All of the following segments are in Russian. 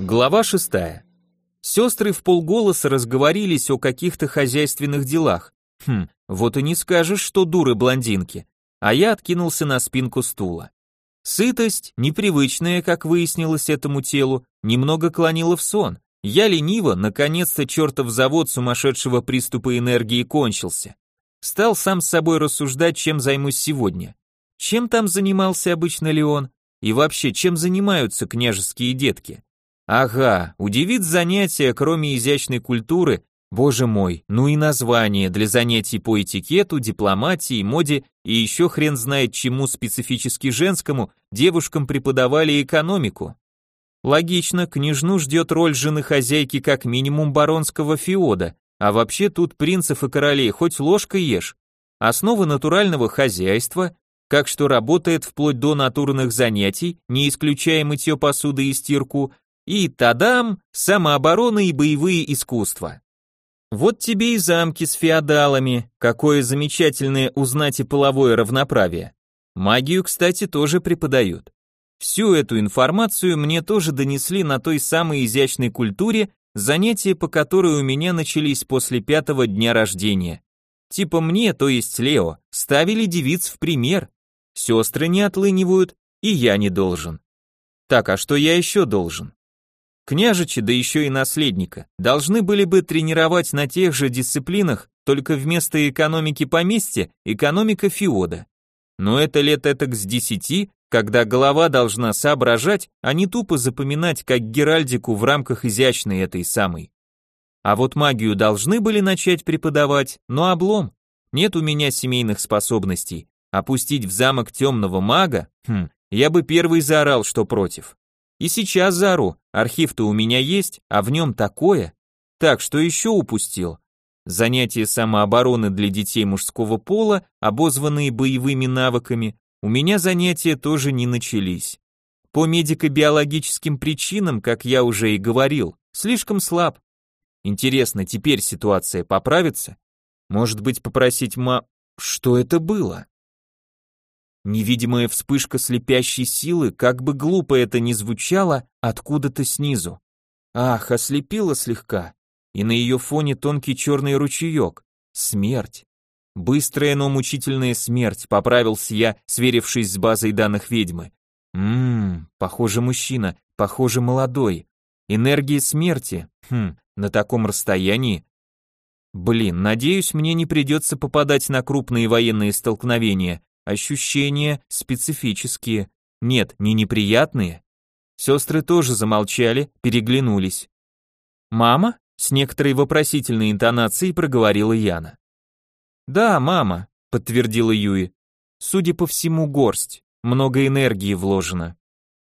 Глава 6. Сестры вполголоса разговорились о каких-то хозяйственных делах. Вот и не скажешь, что дуры блондинки. А я откинулся на спинку стула. Сытость, непривычная, как выяснилось этому телу, немного клонила в сон. Я лениво, наконец-то чертов завод сумасшедшего приступа энергии кончился. Стал сам с собой рассуждать, чем займусь сегодня. Чем там занимался обычно Леон? И вообще, чем занимаются княжеские детки? Ага, удивит занятие, кроме изящной культуры, боже мой, ну и название для занятий по этикету, дипломатии, моде и еще хрен знает чему специфически женскому, девушкам преподавали экономику. Логично, княжну ждет роль жены хозяйки как минимум баронского феода, а вообще тут принцев и королей хоть ложкой ешь. Основа натурального хозяйства, как что работает вплоть до натурных занятий, не исключая мытье посуды и стирку, и тадам, самооборона и боевые искусства. Вот тебе и замки с феодалами, какое замечательное узнать и половое равноправие. Магию, кстати, тоже преподают. Всю эту информацию мне тоже донесли на той самой изящной культуре, занятия по которой у меня начались после 5-го дня рождения. Типа мне, то есть Лео, ставили девиц в пример. Сестры не отлынивают, и я не должен. Так, а что я еще должен? Княжичи, да еще и наследника, должны были бы тренировать на тех же дисциплинах, только вместо экономики поместья, экономика феода. Но это лет этак с 10, когда голова должна соображать, а не тупо запоминать, как геральдику в рамках изящной этой самой. А вот магию должны были начать преподавать, но облом. Нет у меня семейных способностей. Опустить в замок темного мага? Я бы первый заорал, что против. И сейчас заору, архив-то у меня есть, а в нем такое. Так, что еще упустил? Занятия самообороны для детей мужского пола, обозванные боевыми навыками, у меня занятия тоже не начались. По медико-биологическим причинам, как я уже и говорил, слишком слаб. Интересно, теперь ситуация поправится? Может быть, попросить Что это было? Невидимая вспышка слепящей силы, как бы глупо это ни звучало, откуда-то снизу. Ах, ослепила слегка, и на ее фоне тонкий черный ручеек. Смерть. Быстрая, но мучительная смерть, поправился я, сверившись с базой данных ведьмы. Похоже мужчина, похоже молодой. Энергия смерти, на таком расстоянии. Блин, надеюсь, мне не придется попадать на крупные военные столкновения. Ощущения специфические. Нет, не неприятные. Сестры тоже замолчали, переглянулись. «Мама?» — с некоторой вопросительной интонацией проговорила Яна. «Да, мама», — подтвердила Юи. «Судя по всему, горсть. Много энергии вложено».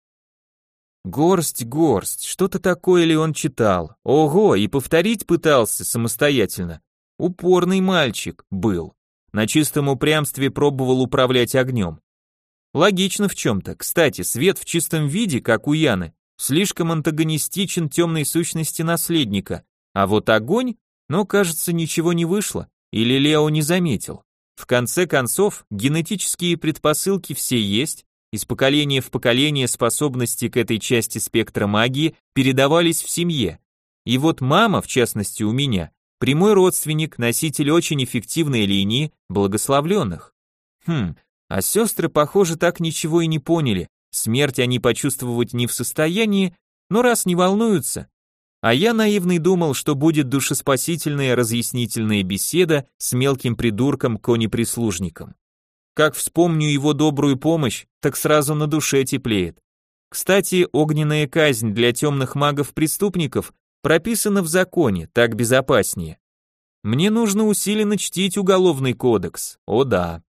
Горсть, что-то такое ли он читал? Ого, и повторить пытался самостоятельно. Упорный мальчик был. На чистом упрямстве пробовал управлять огнем. Логично в чем-то. Кстати, свет в чистом виде, как у Яны, слишком антагонистичен темной сущности наследника. А вот огонь, кажется, ничего не вышло. Или Лео не заметил. В конце концов, генетические предпосылки все есть, из поколения в поколение способности к этой части спектра магии передавались в семье. И вот мама, в частности у меня, прямой родственник, носитель очень эффективной линии благословленных. А сестры, похоже, так ничего и не поняли. Смерть они почувствовать не в состоянии, но раз не волнуются. А я наивный думал, что будет душеспасительная разъяснительная беседа с мелким придурком конеприслужником. Как вспомню его добрую помощь, так сразу на душе теплеет. Кстати, огненная казнь для темных магов-преступников прописано в законе, так безопаснее. Мне нужно усиленно чтить уголовный кодекс, о да.